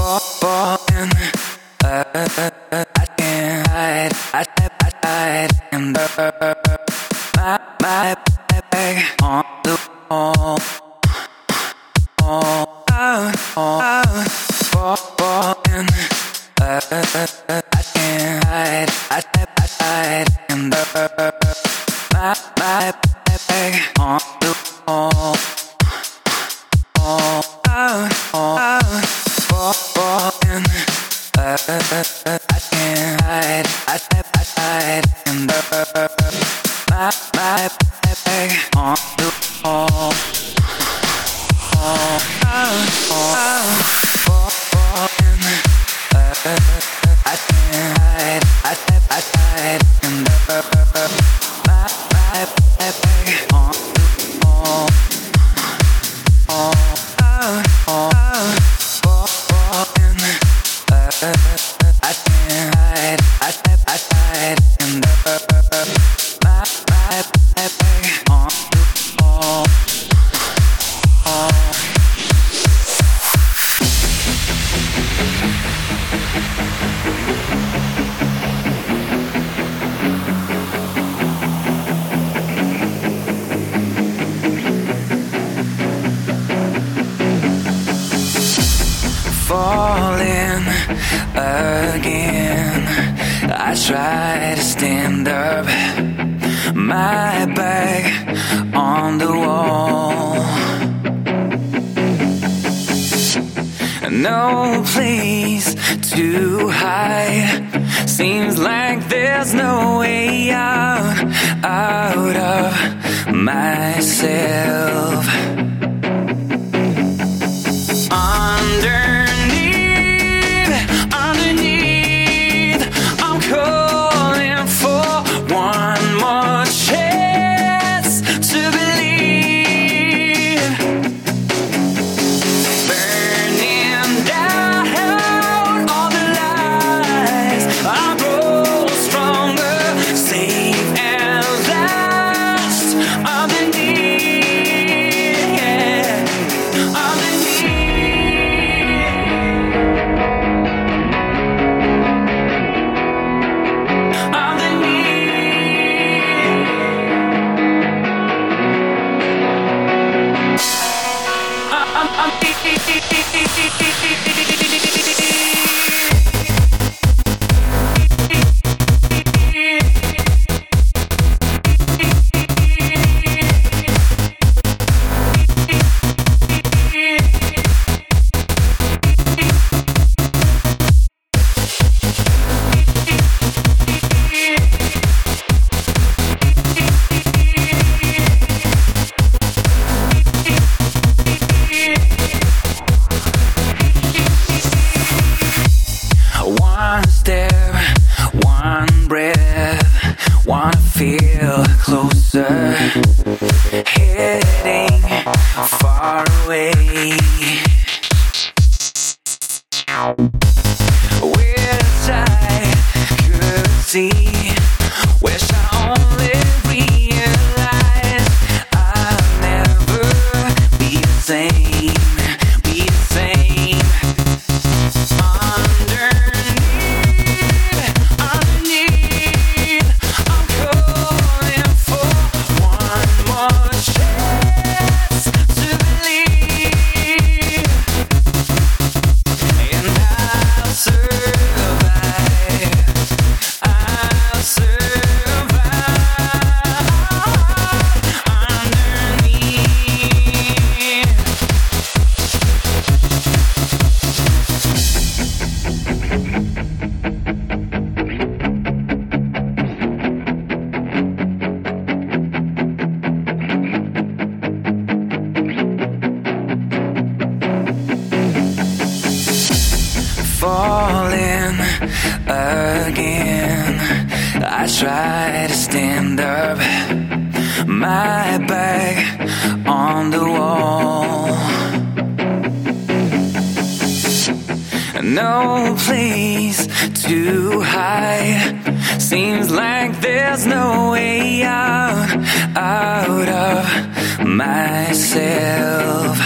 falling. I can't hide. I am my bag on the wall. Falling. I can't hide. I am my bag on the wall. Falling. I can't hide. I am my bag on the wall. Falling. I can't hide. I am my bag on the wall. Falling. I can't hide. I am my bag on the wall. Falling again. I try to stand up, my back on the wall. No place to hide. Seems like there's no way out of myself. Underneath, I'm calling for one more chance to believe. Burning down all the lies, I grow stronger, safe and last. Underneath, yeah, underneath. One step, one breath, wanna feel closer, heading far away. Wish I could see, wish I only realized I'll never be the same, be the same. Falling again. I try to stand up, my back on the wall. No place to hide. Seems like there's no way out of myself.